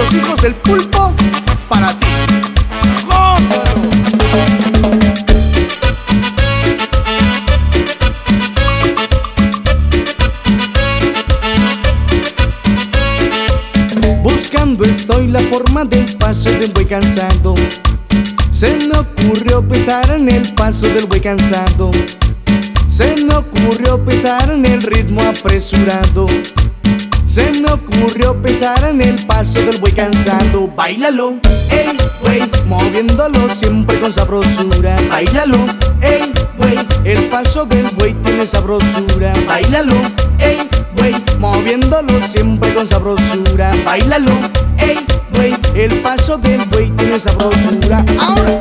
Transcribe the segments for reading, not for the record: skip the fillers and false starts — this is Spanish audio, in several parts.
los hijos del pulpo para ti. ¡Gózalo! Buscando estoy la forma del paso del buey cansado. Se me ocurrió pensar en el paso del buey cansado. Se me ocurrió pensar en el ritmo apresurado. Se me ocurrió pensar en el paso del buey cansado. Báilalo, ey, güey, moviéndolo siempre con sabrosura. Báilalo, ey, güey, el paso del buey tiene sabrosura. Báilalo, ey, güey, moviéndolo siempre con sabrosura. Báilalo, ey, güey, el paso del buey tiene sabrosura. Ahora,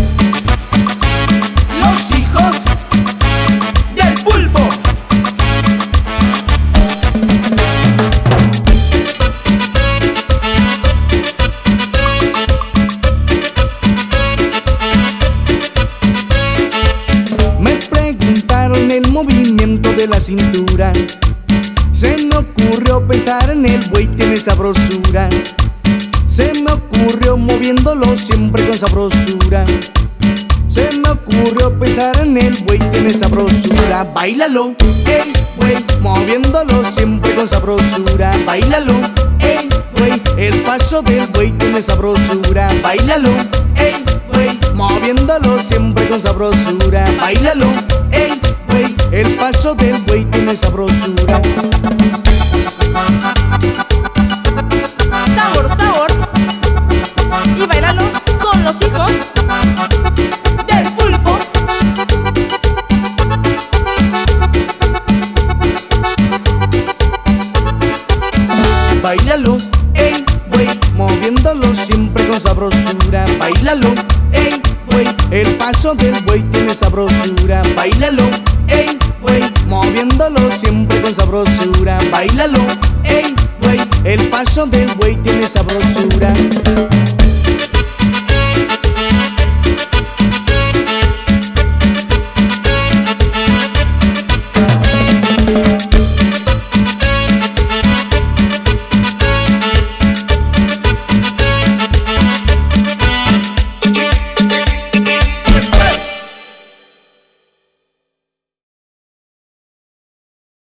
los hijos del pulpo. Me preguntaron el movimiento de la cintura. Se me ocurrió pensar en el buey tiene sabrosura. Se me ocurrió moviéndolo siempre con sabrosura. Se me ocurrió pensar en el buey tiene sabrosura. Báilalo, ey, güey, moviéndolo siempre con sabrosura. Báilalo, ey, güey, el paso del buey tiene sabrosura. Báilalo, ey, güey, moviéndolo siempre con sabrosura. Báilalo, ey, güey, el paso del buey tiene sabrosura. Sabor, sabor. Y bailalo con los hijos del pulpo. Báilalo, ey, güey, moviéndolo siempre con sabrosura. Báilalo, ey, güey, el paso del buey tiene sabrosura. Báilalo, ey, güey, moviéndolo siempre con sabrosura. Báilalo, ey, güey, el paso del buey tiene sabrosura.